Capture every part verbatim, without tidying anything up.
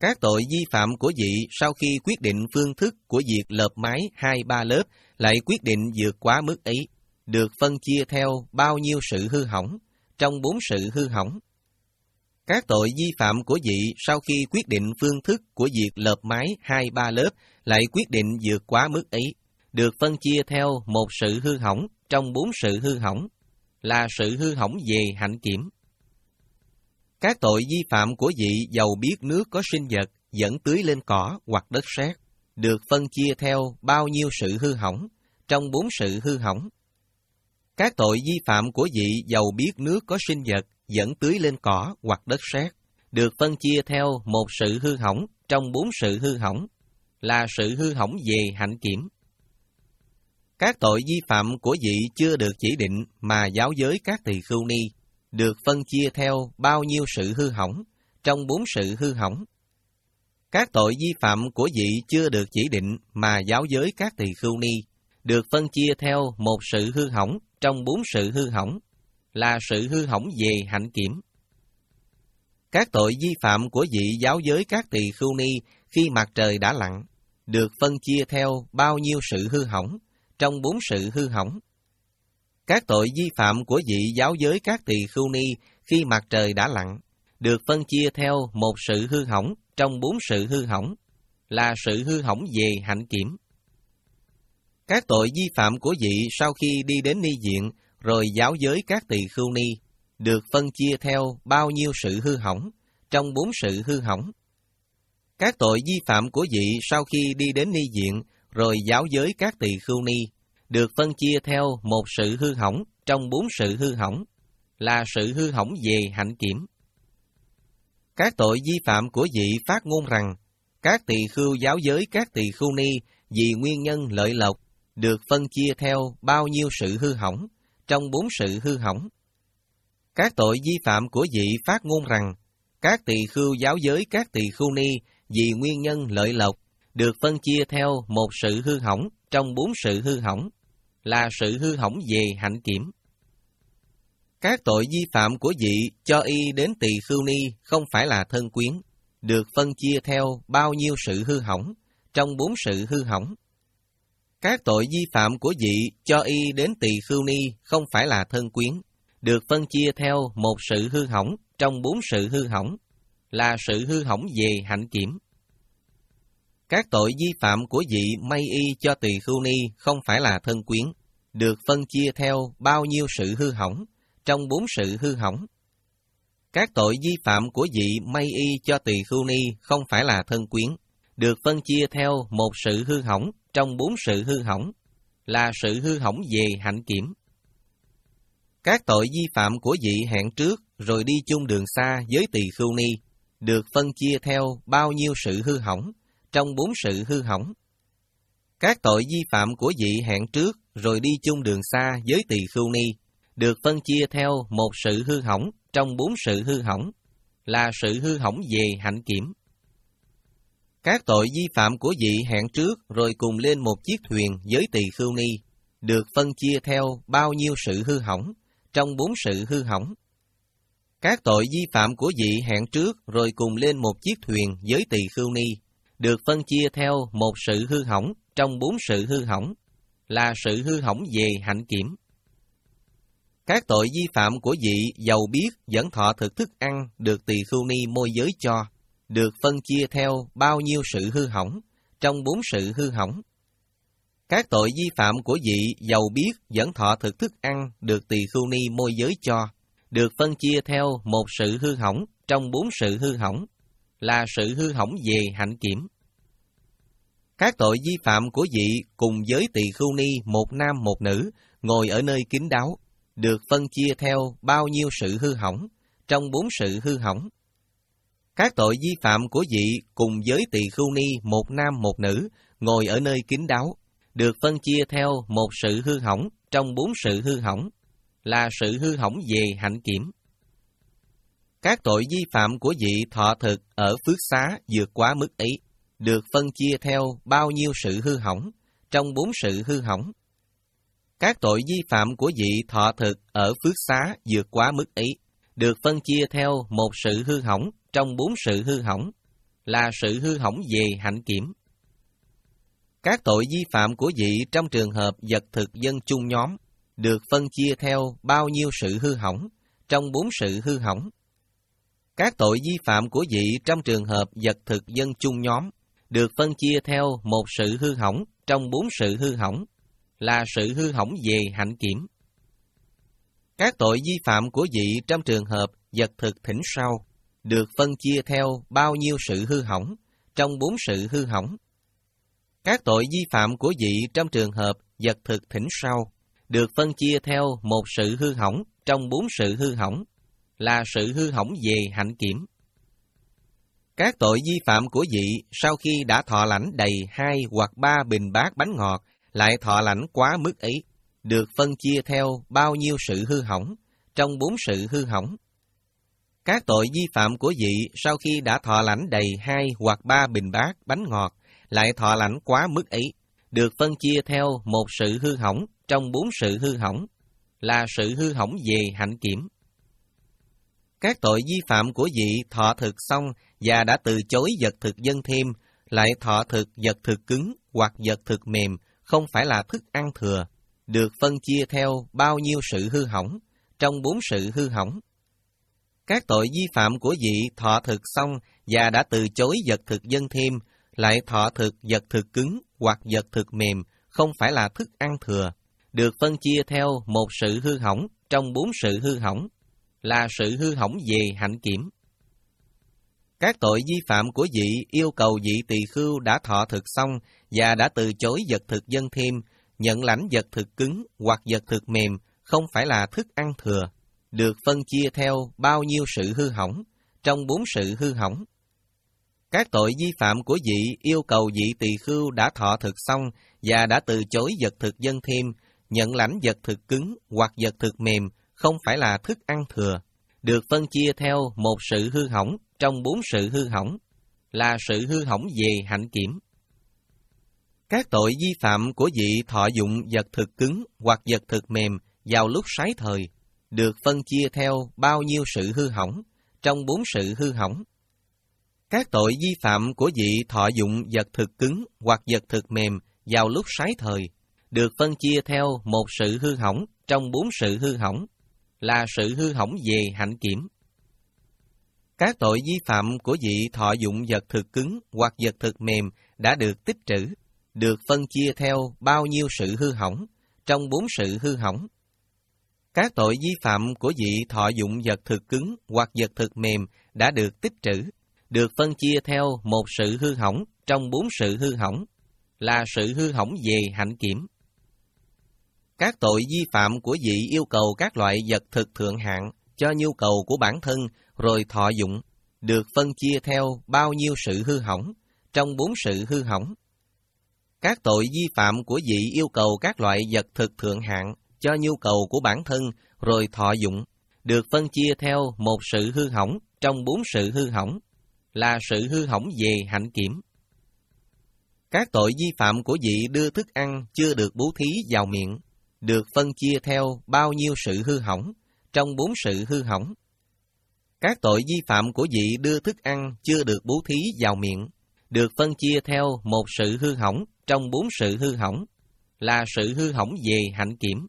Các tội vi phạm của vị sau khi quyết định phương thức của việc lợp mái hai ba lớp lại quyết định vượt quá mức ấy, được phân chia theo bao nhiêu sự hư hỏng trong bốn sự hư hỏng. Các tội vi phạm của vị sau khi quyết định phương thức của việc lợp mái hai ba lớp lại quyết định vượt quá mức ấy, được phân chia theo một sự hư hỏng trong bốn sự hư hỏng, là sự hư hỏng về hạnh kiểm. Các tội vi phạm của vị dầu biết nước có sinh vật dẫn tưới lên cỏ hoặc đất sét, được phân chia theo bao nhiêu sự hư hỏng trong bốn sự hư hỏng. Các tội vi phạm của vị dầu biết nước có sinh vật dẫn tưới lên cỏ hoặc đất sét, được phân chia theo một sự hư hỏng trong bốn sự hư hỏng, là sự hư hỏng về hạnh kiểm. Các tội vi phạm của vị chưa được chỉ định mà giáo giới các tỳ khưu ni, được phân chia theo bao nhiêu sự hư hỏng trong bốn sự hư hỏng. Các tội vi phạm của vị chưa được chỉ định mà giáo giới các tỳ khưu ni, được phân chia theo một sự hư hỏng trong bốn sự hư hỏng, là sự hư hỏng về hạnh kiểm. Các tội vi phạm của vị giáo giới các tỳ khưu ni khi mặt trời đã lặn, được phân chia theo bao nhiêu sự hư hỏng trong bốn sự hư hỏng. Các tội vi phạm của vị giáo giới các tỳ khưu ni khi mặt trời đã lặn, được phân chia theo một sự hư hỏng trong bốn sự hư hỏng, là sự hư hỏng về hạnh kiểm. Các tội vi phạm của vị sau khi đi đến ni viện rồi giáo giới các tỳ khưu ni, được phân chia theo bao nhiêu sự hư hỏng trong bốn sự hư hỏng. Các tội vi phạm của vị sau khi đi đến ni viện rồi giáo giới các tỳ khưu ni, được phân chia theo một sự hư hỏng trong bốn sự hư hỏng, là sự hư hỏng về hạnh kiểm. Các tội vi phạm của vị phát ngôn rằng các tỳ khưu giáo giới các tỳ khưu ni vì nguyên nhân lợi lộc, được phân chia theo bao nhiêu sự hư hỏng trong bốn sự hư hỏng. Các tội vi phạm của vị phát ngôn rằng các tỳ khưu giáo giới các tỳ khưu ni vì nguyên nhân lợi lộc, được phân chia theo một sự hư hỏng trong bốn sự hư hỏng, là sự hư hỏng về hạnh kiểm. Các tội vi phạm của vị cho y đến tỳ khưu ni không phải là thân quyến, được phân chia theo bao nhiêu sự hư hỏng trong bốn sự hư hỏng. Các tội vi phạm của vị cho y đến tỳ khưu ni không phải là thân quyến, được phân chia theo một sự hư hỏng trong bốn sự hư hỏng, là sự hư hỏng về hạnh kiểm. Các tội vi phạm của vị may y cho tỳ khưu ni không phải là thân quyến, được phân chia theo bao nhiêu sự hư hỏng trong bốn sự hư hỏng. Các tội vi phạm của vị may y cho tỳ khưu ni không phải là thân quyến, được phân chia theo một sự hư hỏng trong bốn sự hư hỏng, là sự hư hỏng về hạnh kiểm. Các tội vi phạm của vị hẹn trước rồi đi chung đường xa với tỳ khưu ni, được phân chia theo bao nhiêu sự hư hỏng trong bốn sự hư hỏng. Các tội vi phạm của vị hẹn trước rồi đi chung đường xa với tỳ khưu ni, được phân chia theo một sự hư hỏng trong bốn sự hư hỏng, là sự hư hỏng về hạnh kiểm. Các tội vi phạm của vị hẹn trước rồi cùng lên một chiếc thuyền với tỳ khưu ni, được phân chia theo bao nhiêu sự hư hỏng trong bốn sự hư hỏng. Các tội vi phạm của vị hẹn trước rồi cùng lên một chiếc thuyền với tỳ khưu ni, được phân chia theo một sự hư hỏng trong bốn sự hư hỏng, là sự hư hỏng về hạnh kiểm. Các tội vi phạm của vị giàu biết dẫn thọ thực thức ăn được tỳ khưu ni môi giới cho, được phân chia theo bao nhiêu sự hư hỏng trong bốn sự hư hỏng. Các tội vi phạm của vị giàu biết dẫn thọ thực thức ăn được tỳ khưu ni môi giới cho, được phân chia theo một sự hư hỏng trong bốn sự hư hỏng, là sự hư hỏng về hạnh kiểm. Các tội vi phạm của vị cùng với tỳ khưu ni một nam một nữ ngồi ở nơi kín đáo, được phân chia theo bao nhiêu sự hư hỏng trong bốn sự hư hỏng. Các tội vi phạm của vị cùng với tỳ khưu ni một nam một nữ ngồi ở nơi kín đáo, được phân chia theo một sự hư hỏng trong bốn sự hư hỏng, là sự hư hỏng về hạnh kiểm. Các tội vi phạm của vị thọ thực ở phước xá vượt quá mức ấy, được phân chia theo bao nhiêu sự hư hỏng trong bốn sự hư hỏng. Các tội vi phạm của vị thọ thực ở phước xá vượt quá mức ấy, được phân chia theo một sự hư hỏng trong bốn sự hư hỏng, là sự hư hỏng về hạnh kiểm. Các tội vi phạm của vị trong trường hợp vật thực dân chung nhóm được phân chia theo bao nhiêu sự hư hỏng trong bốn sự hư hỏng. Các tội vi phạm của vị trong trường hợp vật thực dân chung nhóm được phân chia theo một sự hư hỏng trong bốn sự hư hỏng, là sự hư hỏng về hạnh kiểm. Các tội vi phạm của vị trong trường hợp vật thực thỉnh sau được phân chia theo bao nhiêu sự hư hỏng trong bốn sự hư hỏng. Các tội vi phạm của vị trong trường hợp vật thực thỉnh sau được phân chia theo một sự hư hỏng trong bốn sự hư hỏng, là sự hư hỏng về hạnh kiểm. Các tội vi phạm của vị sau khi đã thọ lãnh đầy hai hoặc ba bình bát bánh ngọt lại thọ lãnh quá mức ấy, được phân chia theo bao nhiêu sự hư hỏng trong bốn sự hư hỏng. Các tội vi phạm của vị sau khi đã thọ lãnh đầy hai hoặc ba bình bát bánh ngọt lại thọ lãnh quá mức ấy, được phân chia theo một sự hư hỏng trong bốn sự hư hỏng, là sự hư hỏng về hạnh kiểm. Các tội vi phạm của vị thọ thực xong và đã từ chối vật thực dân thêm, lại thọ thực vật thực cứng hoặc vật thực mềm, không phải là thức ăn thừa, được phân chia theo bao nhiêu sự hư hỏng trong bốn sự hư hỏng. Các tội vi phạm của vị thọ thực xong và đã từ chối vật thực dân thêm, lại thọ thực vật thực cứng hoặc vật thực mềm, không phải là thức ăn thừa, được phân chia theo một sự hư hỏng trong bốn sự hư hỏng, là sự hư hỏng về hạnh kiểm. Các tội vi phạm của vị yêu cầu vị tỳ khưu đã thọ thực xong và đã từ chối vật thực dân thêm, nhận lãnh vật thực cứng hoặc vật thực mềm, không phải là thức ăn thừa, được phân chia theo bao nhiêu sự hư hỏng trong bốn sự hư hỏng. Các tội vi phạm của vị yêu cầu vị tỳ khưu đã thọ thực xong và đã từ chối vật thực dân thêm, nhận lãnh vật thực cứng hoặc vật thực mềm, không phải là thức ăn thừa, được phân chia theo một sự hư hỏng trong bốn sự hư hỏng, là sự hư hỏng về hạnh kiểm. Các tội vi phạm của vị thọ dụng vật thực cứng hoặc vật thực mềm vào lúc sái thời, được phân chia theo bao nhiêu sự hư hỏng trong bốn sự hư hỏng. Các tội vi phạm của vị thọ dụng vật thực cứng hoặc vật thực mềm vào lúc sái thời, được phân chia theo một sự hư hỏng trong bốn sự hư hỏng, là sự hư hỏng về hạnh kiểm. Các tội vi phạm của vị thọ dụng vật thực cứng hoặc vật thực mềm đã được tích trữ, được phân chia theo bao nhiêu sự hư hỏng trong bốn sự hư hỏng. Các tội vi phạm của vị thọ dụng vật thực cứng hoặc vật thực mềm đã được tích trữ, được phân chia theo một sự hư hỏng trong bốn sự hư hỏng, là sự hư hỏng về hạnh kiểm. Các tội vi phạm của vị yêu cầu các loại vật thực thượng hạng cho nhu cầu của bản thân rồi thọ dụng, được phân chia theo bao nhiêu sự hư hỏng trong bốn sự hư hỏng. Các tội vi phạm của vị yêu cầu các loại vật thực thượng hạng cho nhu cầu của bản thân rồi thọ dụng, được phân chia theo một sự hư hỏng trong bốn sự hư hỏng, là sự hư hỏng về hạnh kiểm. Các tội vi phạm của vị đưa thức ăn chưa được bố thí vào miệng, được phân chia theo bao nhiêu sự hư hỏng trong bốn sự hư hỏng. Các tội vi phạm của vị đưa thức ăn chưa được bố thí vào miệng, được phân chia theo một sự hư hỏng trong bốn sự hư hỏng, là sự hư hỏng về hạnh kiểm.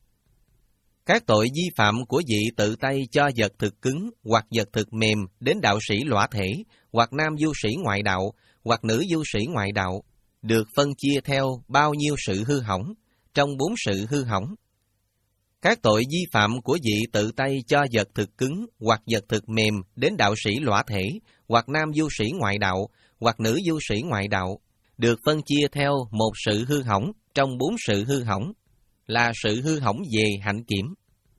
Các tội vi phạm của vị tự tay cho vật thực cứng hoặc vật thực mềm đến đạo sĩ lõa thể, hoặc nam du sĩ ngoại đạo, hoặc nữ du sĩ ngoại đạo, được phân chia theo bao nhiêu sự hư hỏng trong bốn sự hư hỏng. Các tội vi phạm của vị tự tay cho vật thực cứng hoặc vật thực mềm đến đạo sĩ lõa thể, hoặc nam du sĩ ngoại đạo, hoặc nữ du sĩ ngoại đạo, được phân chia theo một sự hư hỏng trong bốn sự hư hỏng, là sự hư hỏng về hạnh kiểm.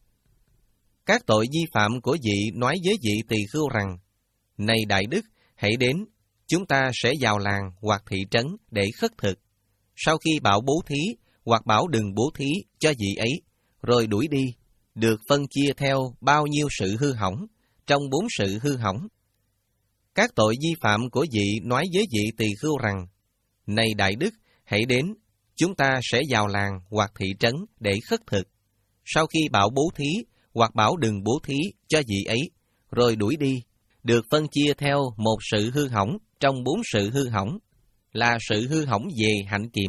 Các tội vi phạm của vị nói với vị tỳ khưu rằng: Này đại đức, hãy đến, chúng ta sẽ vào làng hoặc thị trấn để khất thực. Sau khi bảo bố thí, hoặc bảo đừng bố thí cho vị ấy, rồi đuổi đi, được phân chia theo bao nhiêu sự hư hỏng trong bốn sự hư hỏng. Các tội vi phạm của vị nói với vị tỳ khưu rằng: Này đại đức, hãy đến, chúng ta sẽ vào làng hoặc thị trấn để khất thực. Sau khi bảo bố thí, hoặc bảo đừng bố thí cho vị ấy, rồi đuổi đi, được phân chia theo một sự hư hỏng trong bốn sự hư hỏng, là sự hư hỏng về hạnh kiểm.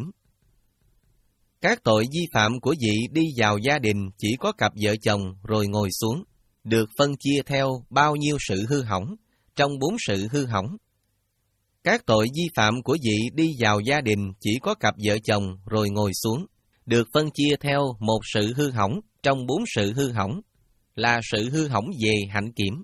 Các tội vi phạm của vị đi vào gia đình chỉ có cặp vợ chồng rồi ngồi xuống, được phân chia theo bao nhiêu sự hư hỏng, trong bốn sự hư hỏng. Các tội vi phạm của vị đi vào gia đình chỉ có cặp vợ chồng rồi ngồi xuống, được phân chia theo một sự hư hỏng trong bốn sự hư hỏng, là sự hư hỏng về hạnh kiểm.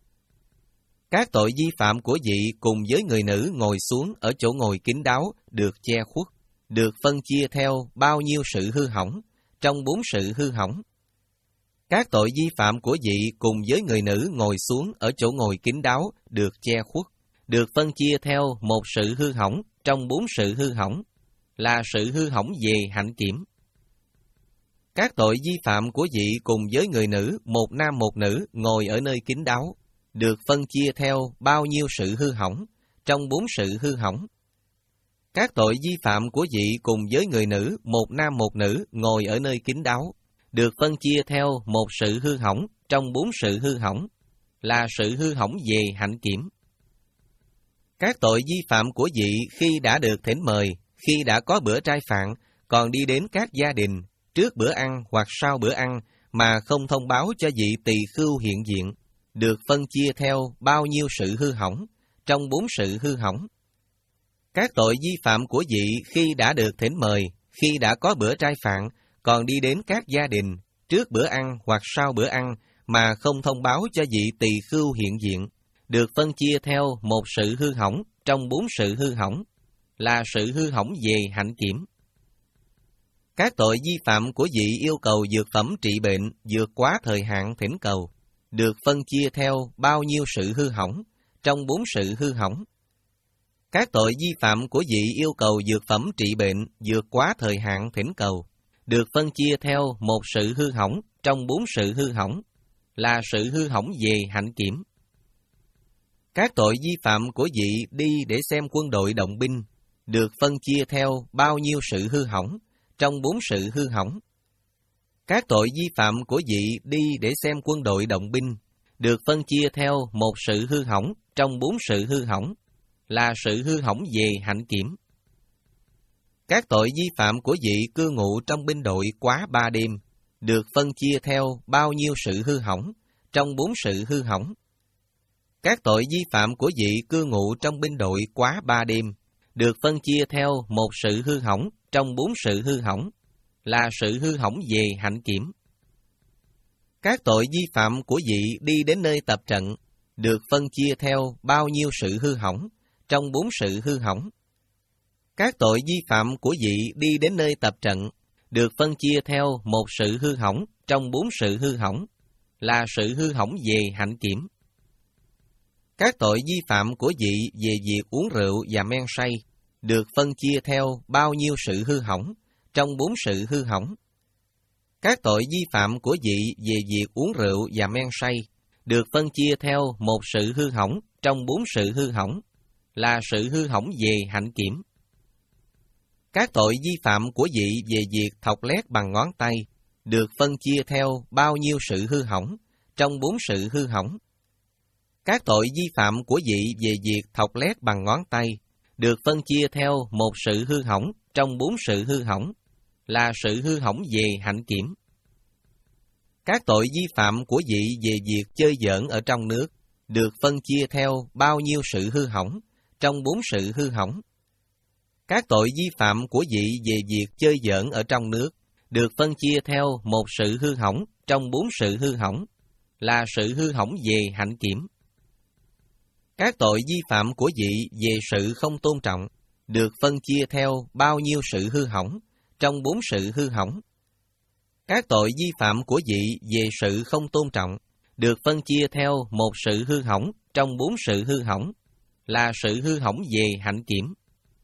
Các tội vi phạm của vị cùng với người nữ ngồi xuống ở chỗ ngồi kín đáo được che khuất, được phân chia theo bao nhiêu sự hư hỏng, trong bốn sự hư hỏng. Các tội vi phạm của vị cùng với người nữ ngồi xuống ở chỗ ngồi kín đáo được che khuất, được phân chia theo một sự hư hỏng trong bốn sự hư hỏng, là sự hư hỏng về hạnh kiểm. Các tội vi phạm của vị cùng với người nữ, một nam một nữ ngồi ở nơi kín đáo, được phân chia theo bao nhiêu sự hư hỏng, trong bốn sự hư hỏng. Các tội vi phạm của vị cùng với người nữ, một nam một nữ ngồi ở nơi kín đáo, được phân chia theo một sự hư hỏng trong bốn sự hư hỏng, là sự hư hỏng về hạnh kiểm. Các tội vi phạm của vị khi đã được thỉnh mời, khi đã có bữa trai phạn, còn đi đến các gia đình, trước bữa ăn hoặc sau bữa ăn, mà không thông báo cho vị tỳ khưu hiện diện, được phân chia theo bao nhiêu sự hư hỏng, trong bốn sự hư hỏng. Các tội vi phạm của vị khi đã được thỉnh mời, khi đã có bữa trai phạn, còn đi đến các gia đình, trước bữa ăn hoặc sau bữa ăn, mà không thông báo cho vị tỳ khưu hiện diện, được phân chia theo một sự hư hỏng trong bốn sự hư hỏng, là sự hư hỏng về hạnh kiểm. Các tội vi phạm của vị yêu cầu dược phẩm trị bệnh vượt quá thời hạn thỉnh cầu, được phân chia theo bao nhiêu sự hư hỏng, trong bốn sự hư hỏng. Các tội vi phạm của vị yêu cầu dược phẩm trị bệnh vượt quá thời hạn thỉnh cầu, được phân chia theo một sự hư hỏng trong bốn sự hư hỏng, là sự hư hỏng về hạnh kiểm. Các tội vi phạm của vị đi để xem quân đội động binh, được phân chia theo bao nhiêu sự hư hỏng, trong bốn sự hư hỏng. Các tội vi phạm của vị đi để xem quân đội động binh, được phân chia theo một sự hư hỏng trong bốn sự hư hỏng, là sự hư hỏng về hạnh kiểm. Các tội vi phạm của vị cư ngụ trong binh đội quá ba đêm, được phân chia theo bao nhiêu sự hư hỏng, trong bốn sự hư hỏng. Các tội vi phạm của vị cư ngụ trong binh đội quá ba đêm, được phân chia theo một sự hư hỏng trong bốn sự hư hỏng, là sự hư hỏng về hạnh kiểm. Các tội vi phạm của vị đi đến nơi tập trận, được phân chia theo bao nhiêu sự hư hỏng, trong bốn sự hư hỏng. Các tội vi phạm của vị đi đến nơi tập trận, được phân chia theo một sự hư hỏng trong bốn sự hư hỏng, là sự hư hỏng về hạnh kiểm. Các tội vi phạm của vị về việc uống rượu và men say, được phân chia theo bao nhiêu sự hư hỏng, trong bốn sự hư hỏng. Các tội vi phạm của vị về việc uống rượu và men say, được phân chia theo một sự hư hỏng trong bốn sự hư hỏng, là sự hư hỏng về hạnh kiểm. Các tội vi phạm của vị về việc thọc lét bằng ngón tay, được phân chia theo bao nhiêu sự hư hỏng, trong bốn sự hư hỏng. Các tội vi phạm của vị về việc thọc lét bằng ngón tay, được phân chia theo một sự hư hỏng trong bốn sự hư hỏng, là sự hư hỏng về hạnh kiểm. Các tội vi phạm của vị về việc chơi giỡn ở trong nước, được phân chia theo bao nhiêu sự hư hỏng, trong bốn sự hư hỏng. Các tội vi phạm của vị về việc chơi giỡn ở trong nước, được phân chia theo một sự hư hỏng trong bốn sự hư hỏng, là sự hư hỏng về hạnh kiểm. Các tội vi phạm của vị về sự không tôn trọng, được phân chia theo bao nhiêu sự hư hỏng, trong bốn sự hư hỏng. Các tội vi phạm của vị về sự không tôn trọng, được phân chia theo một sự hư hỏng trong bốn sự hư hỏng, là sự hư hỏng về hạnh kiểm.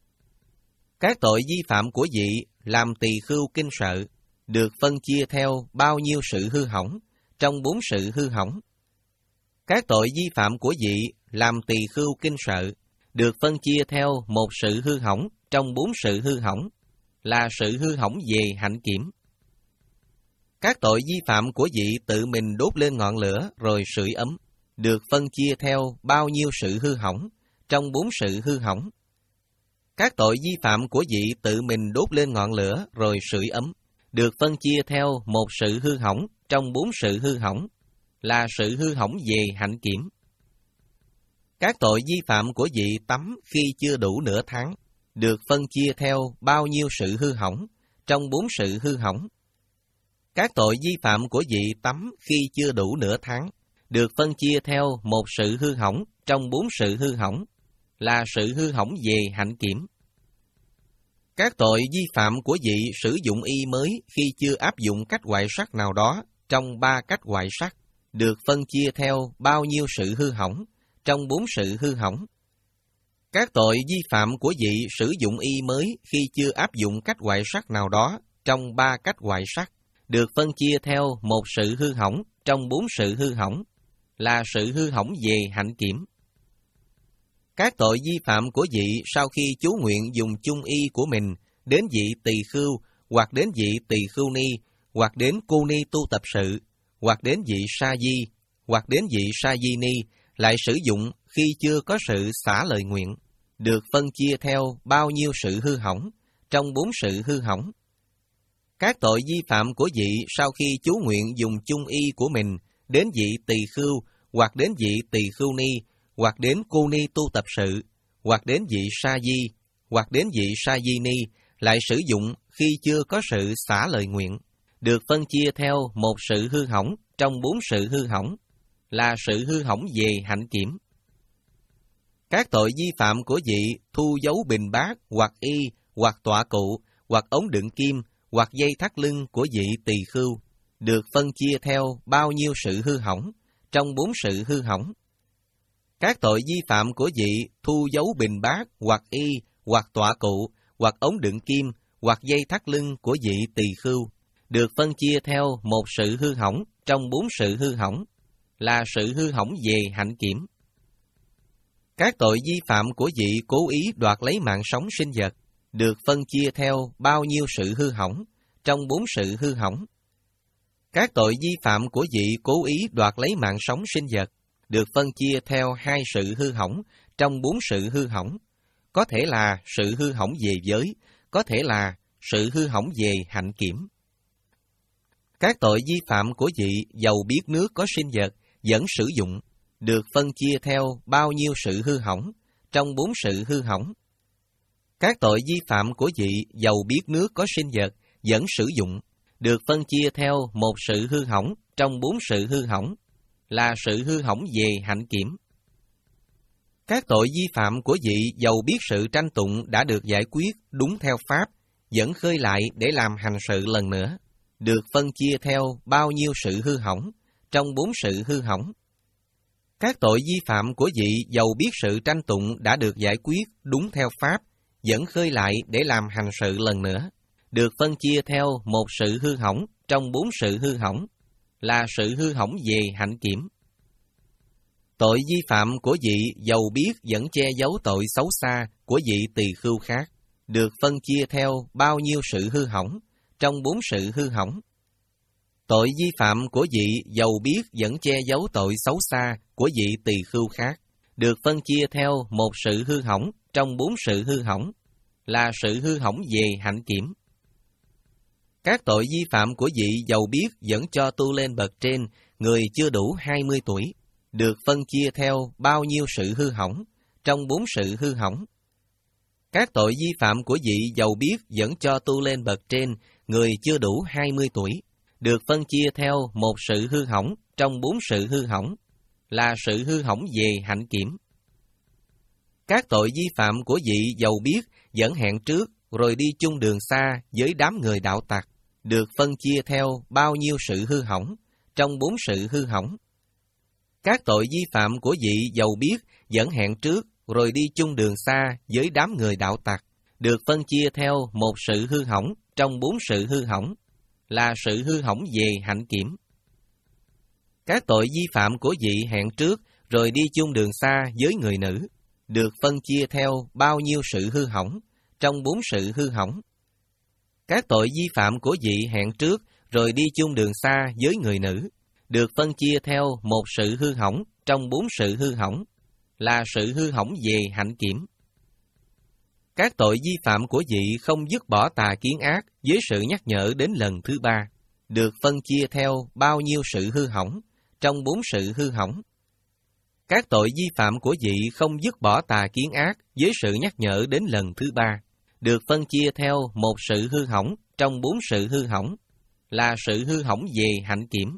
Các tội vi phạm của vị làm tỳ khưu kinh sợ, được phân chia theo bao nhiêu sự hư hỏng, trong bốn sự hư hỏng. Các tội vi phạm của vị làm tỳ khưu kinh sợ, được phân chia theo một sự hư hỏng trong bốn sự hư hỏng, là sự hư hỏng về hạnh kiểm. Các tội vi phạm của vị tự mình đốt lên ngọn lửa rồi sưởi ấm, được phân chia theo bao nhiêu sự hư hỏng, trong bốn sự hư hỏng. Các tội vi phạm của vị tự mình đốt lên ngọn lửa rồi sưởi ấm, được phân chia theo một sự hư hỏng trong bốn sự hư hỏng, là sự hư hỏng về hạnh kiểm. Các tội vi phạm của vị tắm khi chưa đủ nửa tháng, được phân chia theo bao nhiêu sự hư hỏng trong bốn sự hư hỏng. Các tội vi phạm của vị tắm khi chưa đủ nửa tháng, được phân chia theo một sự hư hỏng trong bốn sự hư hỏng, là sự hư hỏng về hạnh kiểm. Các tội vi phạm của vị sử dụng y mới khi chưa áp dụng cách hoại sắc nào đó trong ba cách hoại sắc, được phân chia theo bao nhiêu sự hư hỏng trong bốn sự hư hỏng. Các tội vi phạm của vị sử dụng y mới khi chưa áp dụng cách hoại sắc nào đó trong ba cách hoại sắc, được phân chia theo một sự hư hỏng trong bốn sự hư hỏng, là sự hư hỏng về hạnh kiểm. Các tội vi phạm của vị sau khi chú nguyện dùng chung y của mình đến vị tỳ khưu, hoặc đến vị tỳ khưu ni, hoặc đến cô ni tu tập sự, hoặc đến vị sa di, hoặc đến vị sa di ni, lại sử dụng khi chưa có sự xả lời nguyện, được phân chia theo bao nhiêu sự hư hỏng trong bốn sự hư hỏng. Các tội vi phạm của vị sau khi chú nguyện dùng chung y của mình đến vị tỳ khưu, hoặc đến vị tỳ khưu ni, hoặc đến cô ni tu tập sự, hoặc đến vị sa di, hoặc đến vị sa di ni, lại sử dụng khi chưa có sự xả lời nguyện, được phân chia theo một sự hư hỏng trong bốn sự hư hỏng, là sự hư hỏng về hạnh kiểm. Các tội vi phạm của vị thu dấu bình bát, hoặc y, hoặc tọa cụ, hoặc ống đựng kim, hoặc dây thắt lưng của vị tỳ khưu, được phân chia theo bao nhiêu sự hư hỏng trong bốn sự hư hỏng. Các tội vi phạm của vị thu dấu bình bát, hoặc y, hoặc tọa cụ, hoặc ống đựng kim, hoặc dây thắt lưng của vị tỳ khưu, được phân chia theo một sự hư hỏng trong bốn sự hư hỏng, là sự hư hỏng về hạnh kiểm. Các tội vi phạm của vị cố ý đoạt lấy mạng sống sinh vật, được phân chia theo bao nhiêu sự hư hỏng trong bốn sự hư hỏng. Các tội vi phạm của vị cố ý đoạt lấy mạng sống sinh vật, được phân chia theo hai sự hư hỏng trong bốn sự hư hỏng, có thể là sự hư hỏng về giới, có thể là sự hư hỏng về hạnh kiểm. Các tội vi phạm của vị dầu biết nước có sinh vật vẫn sử dụng, được phân chia theo bao nhiêu sự hư hỏng trong bốn sự hư hỏng. Các tội vi phạm của vị dầu biết nước có sinh vật vẫn sử dụng, được phân chia theo một sự hư hỏng trong bốn sự hư hỏng, là sự hư hỏng về hạnh kiểm. Các tội vi phạm của vị dầu biết sự tranh tụng đã được giải quyết đúng theo pháp, vẫn khơi lại để làm hành sự lần nữa, được phân chia theo bao nhiêu sự hư hỏng trong bốn sự hư hỏng. Các tội vi phạm của vị dầu biết sự tranh tụng đã được giải quyết đúng theo pháp, vẫn khơi lại để làm hành sự lần nữa, được phân chia theo một sự hư hỏng trong bốn sự hư hỏng, là sự hư hỏng về hạnh kiểm. Tội vi phạm của vị dầu biết vẫn che giấu tội xấu xa của vị tỳ khưu khác, được phân chia theo bao nhiêu sự hư hỏng trong bốn sự hư hỏng. Tội vi phạm của vị dầu biết vẫn che giấu tội xấu xa của vị tỳ khưu khác, được phân chia theo một sự hư hỏng trong bốn sự hư hỏng, là sự hư hỏng về hạnh kiểm. Các tội vi phạm của vị dầu biết vẫn cho tu lên bậc trên người chưa đủ hai mươi tuổi, được phân chia theo bao nhiêu sự hư hỏng trong bốn sự hư hỏng. Các tội vi phạm của vị dầu biết vẫn cho tu lên bậc trên người chưa đủ hai mươi tuổi, được phân chia theo một sự hư hỏng trong bốn sự hư hỏng, là sự hư hỏng về hạnh kiểm. Các tội vi phạm của vị dầu biết vẫn hẹn trước rồi đi chung đường xa với đám người đạo tặc, được phân chia theo bao nhiêu sự hư hỏng trong bốn sự hư hỏng. Các tội vi phạm của vị dầu biết vẫn hẹn trước rồi đi chung đường xa với đám người đạo tặc, được phân chia theo một sự hư hỏng trong bốn sự hư hỏng, là sự hư hỏng về hạnh kiểm. Các tội vi phạm của vị hẹn trước rồi đi chung đường xa với người nữ, được phân chia theo bao nhiêu sự hư hỏng trong bốn sự hư hỏng. Các tội vi phạm của vị hẹn trước rồi đi chung đường xa với người nữ, được phân chia theo một sự hư hỏng trong bốn sự hư hỏng, là sự hư hỏng về hạnh kiểm. Các tội vi phạm của vị không dứt bỏ tà kiến ác với sự nhắc nhở đến lần thứ ba, được phân chia theo bao nhiêu sự hư hỏng, trong bốn sự hư hỏng. Các tội vi phạm của vị không dứt bỏ tà kiến ác với sự nhắc nhở đến lần thứ ba, được phân chia theo một sự hư hỏng trong bốn sự hư hỏng, là sự hư hỏng về hạnh kiểm.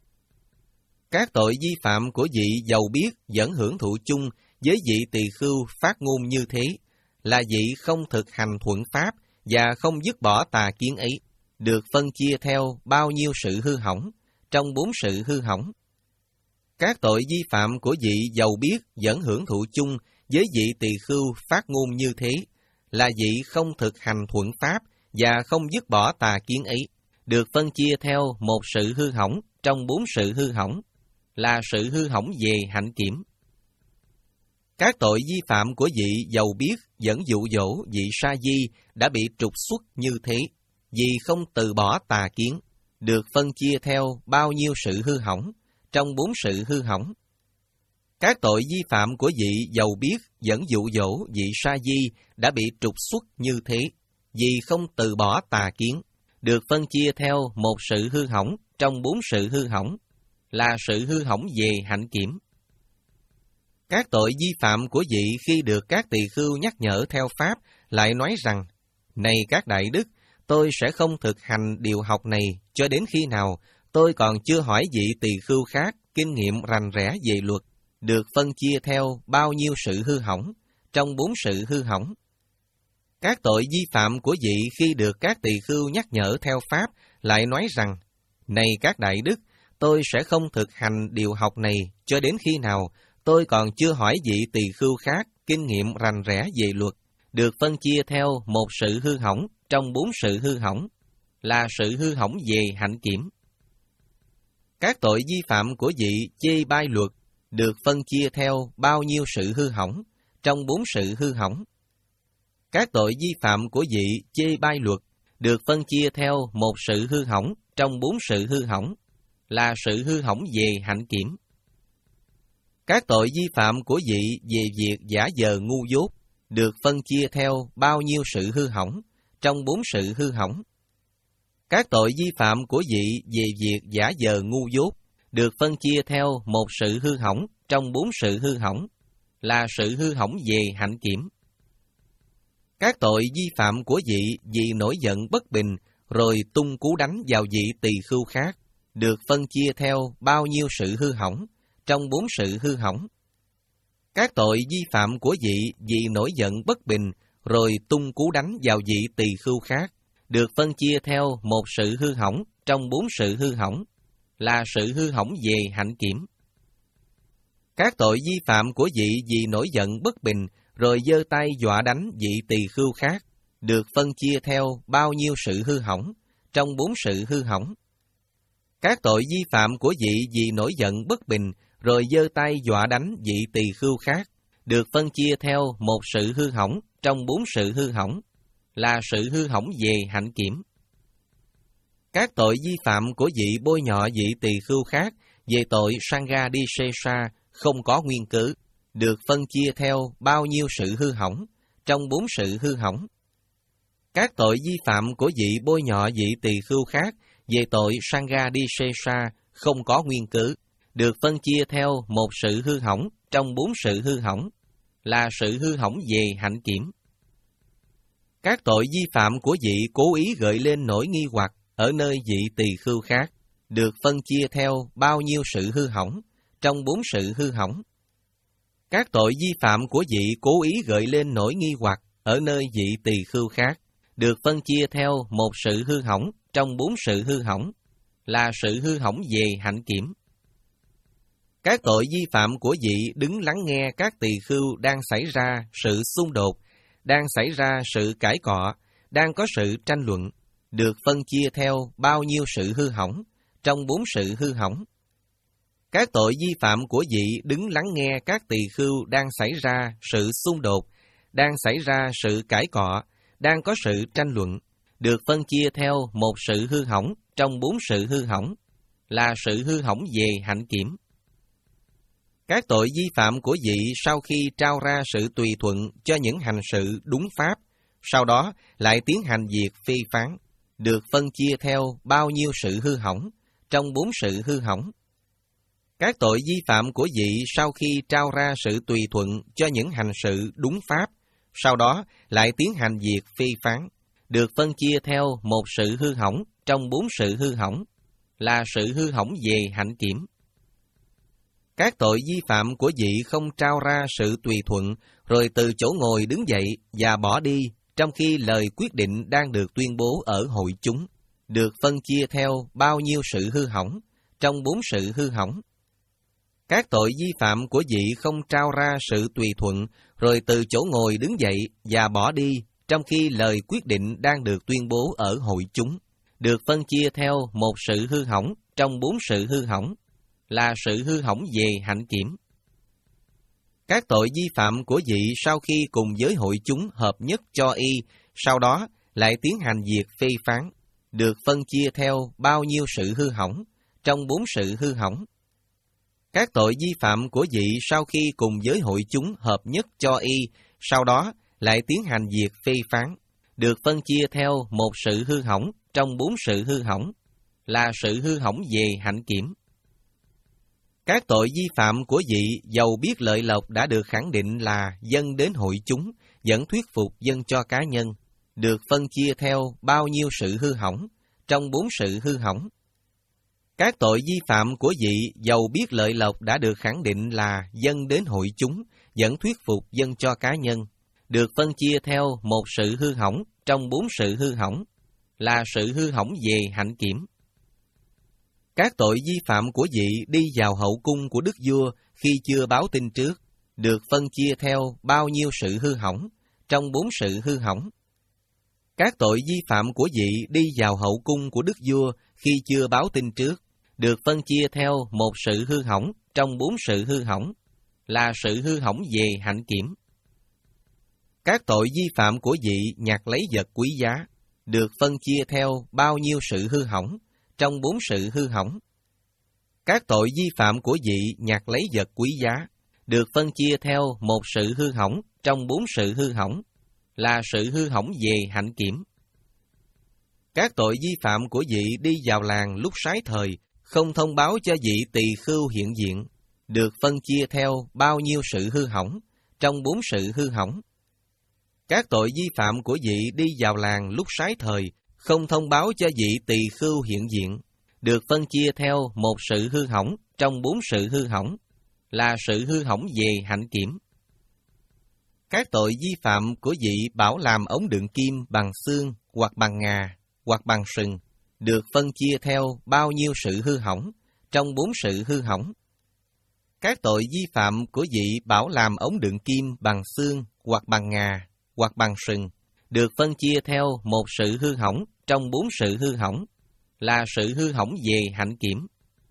Các tội vi phạm của vị giàu biết vẫn hưởng thụ chung với vị tỳ khưu phát ngôn như thế, là vị không thực hành thuận pháp và không dứt bỏ tà kiến ấy, được phân chia theo bao nhiêu sự hư hỏng, trong bốn sự hư hỏng. Các tội vi phạm của vị giàu biết vẫn hưởng thụ chung với vị tỳ khưu phát ngôn như thế, là vị không thực hành thuận pháp và không dứt bỏ tà kiến ấy, được phân chia theo một sự hư hỏng trong bốn sự hư hỏng, là sự hư hỏng về hạnh kiểm. Các tội vi phạm của vị giàu biết vẫn dụ dỗ vị sa di đã bị trục xuất như thế, vì không từ bỏ tà kiến, được phân chia theo bao nhiêu sự hư hỏng, trong bốn sự hư hỏng. Các tội vi phạm của vị giàu biết vẫn dụ dỗ vị sa di đã bị trục xuất như thế, vì không từ bỏ tà kiến, được phân chia theo một sự hư hỏng trong bốn sự hư hỏng, là sự hư hỏng về hạnh kiểm. Các tội vi phạm của vị khi được các tỳ khưu nhắc nhở theo pháp lại nói rằng: này các đại đức, tôi sẽ không thực hành điều học này cho đến khi nào tôi còn chưa hỏi vị tỳ khưu khác kinh nghiệm rành rẽ về luật, được phân chia theo bao nhiêu sự hư hỏng, trong bốn sự hư hỏng. Các tội vi phạm của vị khi được các tỳ khưu nhắc nhở theo pháp lại nói rằng: này các đại đức, tôi sẽ không thực hành điều học này cho đến khi nào tôi còn chưa hỏi vị tỳ khưu khác kinh nghiệm rành rẽ về luật, được phân chia theo một sự hư hỏng trong bốn sự hư hỏng, là sự hư hỏng về hạnh kiểm. Các tội vi phạm của vị chê bai luật được phân chia theo bao nhiêu sự hư hỏng, trong bốn sự hư hỏng. Các tội vi phạm của vị chê bai luật được phân chia theo một sự hư hỏng trong bốn sự hư hỏng, là sự hư hỏng về hạnh kiểm. Các tội vi phạm của vị về việc giả vờ ngu dốt được phân chia theo bao nhiêu sự hư hỏng, trong bốn sự hư hỏng. Các tội vi phạm của vị về việc giả vờ ngu dốt được phân chia theo một sự hư hỏng trong bốn sự hư hỏng, là sự hư hỏng về hạnh kiểm. Các tội vi phạm của vị vì nổi giận bất bình rồi tung cú đánh vào vị tỳ khưu khác được phân chia theo bao nhiêu sự hư hỏng, trong bốn sự hư hỏng. Các tội vi phạm của vị vì nổi giận bất bình rồi tung cú đánh vào vị tỳ khưu khác được phân chia theo một sự hư hỏng trong bốn sự hư hỏng, là sự hư hỏng về hạnh kiểm. Các tội vi phạm của vị vì nổi giận bất bình rồi giơ tay dọa đánh vị tỳ khưu khác được phân chia theo bao nhiêu sự hư hỏng, trong bốn sự hư hỏng. Các tội vi phạm của vị vì nổi giận bất bình rồi giơ tay dọa đánh vị tỳ khưu khác được phân chia theo một sự hư hỏng trong bốn sự hư hỏng, là sự hư hỏng về hạnh kiểm. Các tội vi phạm của vị bôi nhọ vị tỳ khưu khác về tội Sangha Disesa không có nguyên cớ, được phân chia theo bao nhiêu sự hư hỏng, trong bốn sự hư hỏng. Các tội vi phạm của vị bôi nhọ vị tỳ khưu khác về tội Sangha Disesa không có nguyên cớ, được phân chia theo một sự hư hỏng trong bốn sự hư hỏng, là sự hư hỏng về hạnh kiểm. Các tội vi phạm của vị cố ý gợi lên nỗi nghi hoặc ở nơi vị tỳ khưu khác, được phân chia theo bao nhiêu sự hư hỏng, trong bốn sự hư hỏng. Các tội vi phạm của vị cố ý gợi lên nỗi nghi hoặc ở nơi vị tỳ khưu khác, được phân chia theo một sự hư hỏng trong bốn sự hư hỏng, là sự hư hỏng về hạnh kiểm. Các tội vi phạm của vị đứng lắng nghe các tỳ khưu đang xảy ra sự xung đột, đang xảy ra sự cãi cọ, đang có sự tranh luận, được phân chia theo bao nhiêu sự hư hỏng, trong bốn sự hư hỏng. Các tội vi phạm của vị đứng lắng nghe các tỳ khưu đang xảy ra sự xung đột, đang xảy ra sự cãi cọ, đang có sự tranh luận, được phân chia theo một sự hư hỏng trong bốn sự hư hỏng, là sự hư hỏng về hạnh kiểm. Các tội vi phạm của vị sau khi trao ra sự tùy thuận cho những hành sự đúng pháp, sau đó lại tiến hành việc phê phán, được phân chia theo bao nhiêu sự hư hỏng, trong bốn sự hư hỏng. Các tội vi phạm của vị sau khi trao ra sự tùy thuận cho những hành sự đúng pháp, sau đó lại tiến hành việc phê phán, được phân chia theo một sự hư hỏng trong bốn sự hư hỏng, là sự hư hỏng về hạnh kiểm. Các tội vi phạm của vị không trao ra sự tùy thuận, rồi từ chỗ ngồi đứng dậy và bỏ đi, trong khi lời quyết định đang được tuyên bố ở hội chúng, được phân chia theo bao nhiêu sự hư hỏng, trong bốn sự hư hỏng. Các tội vi phạm của vị không trao ra sự tùy thuận, rồi từ chỗ ngồi đứng dậy và bỏ đi, trong khi lời quyết định đang được tuyên bố ở hội chúng, được phân chia theo một sự hư hỏng trong bốn sự hư hỏng, là sự hư hỏng về hạnh kiểm. Các tội vi phạm của vị sau khi cùng với hội chúng hợp nhất cho y, sau đó lại tiến hành việc phê phán, được phân chia theo bao nhiêu sự hư hỏng, trong bốn sự hư hỏng. Các tội vi phạm của vị sau khi cùng với hội chúng hợp nhất cho y, sau đó lại tiến hành việc phê phán, được phân chia theo một sự hư hỏng trong bốn sự hư hỏng, là sự hư hỏng về hạnh kiểm. Các tội vi phạm của vị dầu biết lợi lộc đã được khẳng định là dâng đến hội chúng, vẫn thuyết phục dâng cho cá nhân, được phân chia theo bao nhiêu sự hư hỏng, trong bốn sự hư hỏng. Các tội vi phạm của vị dầu biết lợi lộc đã được khẳng định là dâng đến hội chúng, vẫn thuyết phục dâng cho cá nhân, được phân chia theo một sự hư hỏng trong bốn sự hư hỏng, là sự hư hỏng về hạnh kiểm. Các tội vi phạm của vị đi vào hậu cung của đức vua khi chưa báo tin trước, được phân chia theo bao nhiêu sự hư hỏng, trong bốn sự hư hỏng. Các tội vi phạm của vị đi vào hậu cung của đức vua khi chưa báo tin trước, được phân chia theo một sự hư hỏng trong bốn sự hư hỏng, là sự hư hỏng về hạnh kiểm. Các tội vi phạm của vị nhặt lấy vật quý giá, được phân chia theo bao nhiêu sự hư hỏng, trong bốn sự hư hỏng. Các tội vi phạm của vị nhặt lấy vật quý giá, được phân chia theo một sự hư hỏng trong bốn sự hư hỏng, là sự hư hỏng về hạnh kiểm. Các tội vi phạm của vị đi vào làng lúc sái thời, không thông báo cho vị tỳ khưu hiện diện, được phân chia theo bao nhiêu sự hư hỏng, trong bốn sự hư hỏng. Các tội vi phạm của vị đi vào làng lúc sái thời, không thông báo cho vị tỳ khưu hiện diện, được phân chia theo một sự hư hỏng trong bốn sự hư hỏng, là sự hư hỏng về hạnh kiểm. Các tội vi phạm của vị bảo làm ống đựng kim bằng xương hoặc bằng ngà hoặc bằng sừng, được phân chia theo bao nhiêu sự hư hỏng, trong bốn sự hư hỏng. Các tội vi phạm của vị bảo làm ống đựng kim bằng xương hoặc bằng ngà hoặc bằng sừng, được phân chia theo một sự hư hỏng trong bốn sự hư hỏng, là sự hư hỏng về hạnh kiểm.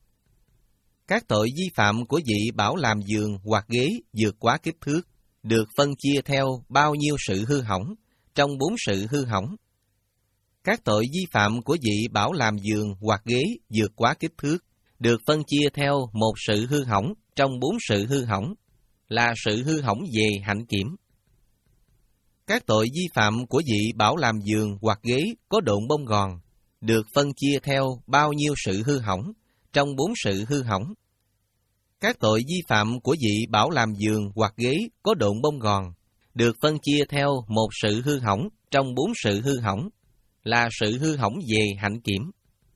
Các tội vi phạm của vị bảo làm giường hoặc ghế vượt quá kích thước, được phân chia theo bao nhiêu sự hư hỏng, trong bốn sự hư hỏng. Các tội vi phạm của vị bảo làm giường hoặc ghế vượt quá kích thước, được phân chia theo một sự hư hỏng trong bốn sự hư hỏng, là sự hư hỏng về hạnh kiểm. Các tội vi phạm của vị bảo làm giường hoặc ghế có độn bông gòn, được phân chia theo bao nhiêu sự hư hỏng, trong bốn sự hư hỏng. Các tội vi phạm của vị bảo làm giường hoặc ghế có độn bông gòn, được phân chia theo một sự hư hỏng trong bốn sự hư hỏng, là sự hư hỏng về hạnh kiểm.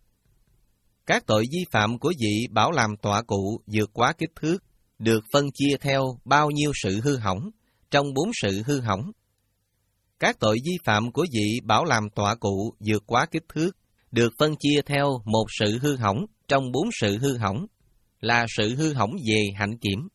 Các tội vi phạm của vị bảo làm tọa cụ vượt quá kích thước, được phân chia theo bao nhiêu sự hư hỏng, trong bốn sự hư hỏng. Các tội vi phạm của vị bảo làm tọa cụ vượt quá kích thước, được phân chia theo một sự hư hỏng trong bốn sự hư hỏng, là sự hư hỏng về hạnh kiểm.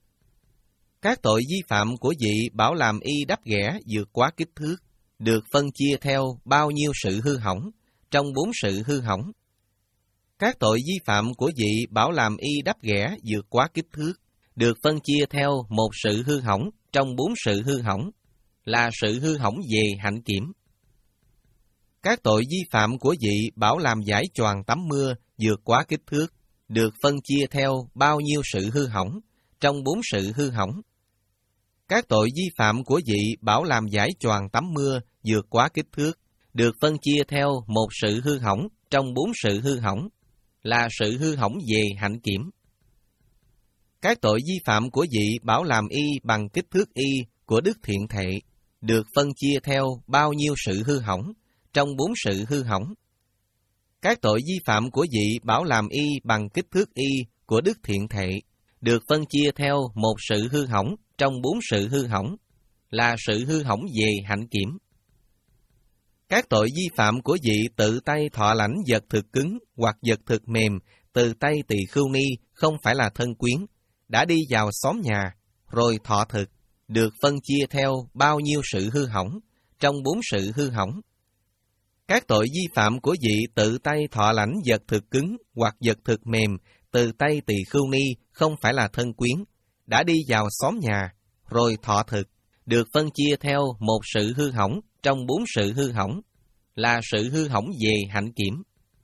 Các tội vi phạm của vị bảo làm y đắp ghẻ vượt quá kích thước, được phân chia theo bao nhiêu sự hư hỏng, trong bốn sự hư hỏng. Các tội vi phạm của vị bảo làm y đắp ghẻ vượt quá kích thước, được phân chia theo một sự hư hỏng trong bốn sự hư hỏng, là sự hư hỏng về hạnh kiểm. Các tội vi phạm của vị bảo làm giải choàng tắm mưa vượt quá kích thước, được phân chia theo bao nhiêu sự hư hỏng, trong bốn sự hư hỏng. Các tội vi phạm của vị bảo làm vải choàng tắm mưa vượt quá kích thước, được phân chia theo một sự hư hỏng trong bốn sự hư hỏng, là sự hư hỏng về hạnh kiểm. Các tội vi phạm của vị bảo làm y bằng kích thước y của đức thiện thệ, được phân chia theo bao nhiêu sự hư hỏng trong bốn sự hư hỏng. Các tội vi phạm của vị bảo làm y bằng kích thước y của đức thiện thệ, được phân chia theo một sự hư hỏng trong bốn sự hư hỏng, là sự hư hỏng về hạnh kiểm. Các tội vi phạm của vị tự tay thọ lãnh vật thực cứng hoặc vật thực mềm từ tay tỳ khưu ni không phải là thân quyến, đã đi vào xóm nhà, rồi thọ thực, được phân chia theo bao nhiêu sự hư hỏng trong bốn sự hư hỏng. Các tội vi phạm của vị tự tay thọ lãnh vật thực cứng hoặc vật thực mềm từ tay tỳ khưu ni không phải là thân quyến, đã đi vào xóm nhà, rồi thọ thực, được phân chia theo một sự hư hỏng trong bốn sự hư hỏng, là sự hư hỏng về hạnh kiểm.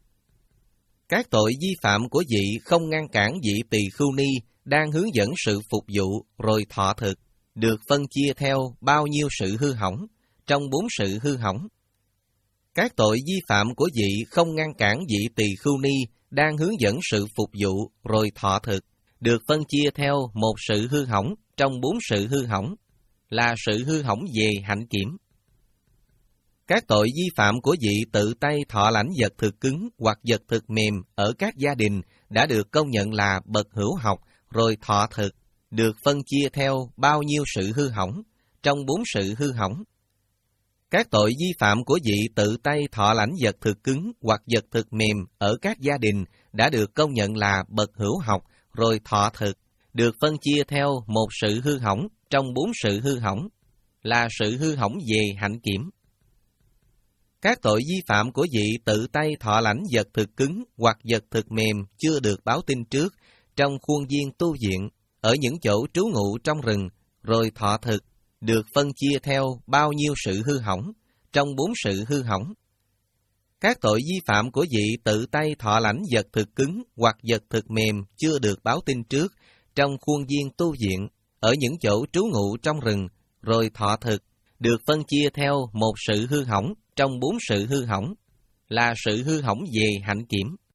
Các tội vi phạm của vị không ngăn cản vị tỳ khưu ni đang hướng dẫn sự phục vụ rồi thọ thực, được phân chia theo bao nhiêu sự hư hỏng trong bốn sự hư hỏng. Các tội vi phạm của vị không ngăn cản vị tỳ khưu ni đang hướng dẫn sự phục vụ rồi thọ thực, được phân chia theo một sự hư hỏng trong bốn sự hư hỏng, là sự hư hỏng về hạnh kiểm. Các tội vi phạm của vị tự tay thọ lãnh vật thực cứng hoặc vật thực mềm ở các gia đình đã được công nhận là bậc hữu học rồi thọ thực, được phân chia theo bao nhiêu sự hư hỏng trong bốn sự hư hỏng. Các tội vi phạm của vị tự tay thọ lãnh vật thực cứng hoặc vật thực mềm ở các gia đình đã được công nhận là bậc hữu học rồi thọ thực, được phân chia theo một sự hư hỏng trong bốn sự hư hỏng, là sự hư hỏng về hạnh kiểm. Các tội vi phạm của vị tự tay thọ lãnh vật thực cứng hoặc vật thực mềm chưa được báo tin trước trong khuôn viên tu viện, ở những chỗ trú ngụ trong rừng, rồi thọ thực, được phân chia theo bao nhiêu sự hư hỏng trong bốn sự hư hỏng. Các tội vi phạm của vị tự tay thọ lãnh vật thực cứng hoặc vật thực mềm chưa được báo tin trước trong khuôn viên tu viện, ở những chỗ trú ngụ trong rừng, rồi thọ thực, được phân chia theo một sự hư hỏng trong bốn sự hư hỏng, là sự hư hỏng về hạnh kiểm.